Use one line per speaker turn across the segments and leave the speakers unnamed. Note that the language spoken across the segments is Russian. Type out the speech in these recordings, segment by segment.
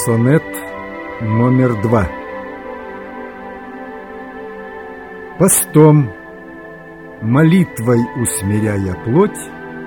Сонет номер 2. Постом, молитвой усмиряя плоть,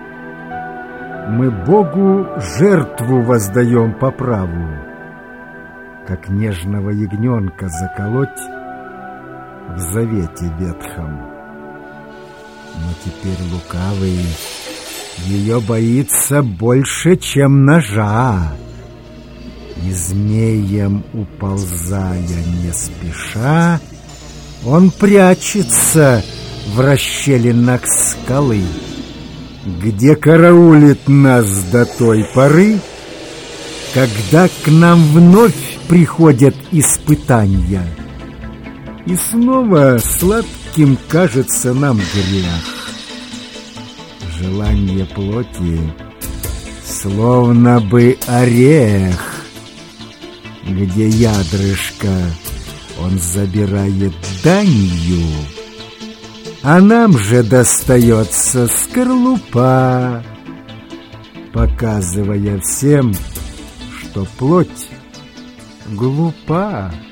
мы Богу жертву воздаем по праву, как нежного ягненка заколоть в завете ветхом. Но теперь лукавый ее боится больше, чем ножа, и змеем уползая не спеша, он прячется в расщелинах скалы, где караулит нас до той поры, когда к нам вновь приходят испытания, и снова сладким кажется нам грех. Желание плоти словно бы орех, где ядрышко он забирает данью, а нам же достается скорлупа, показывая всем, что плоть глупа.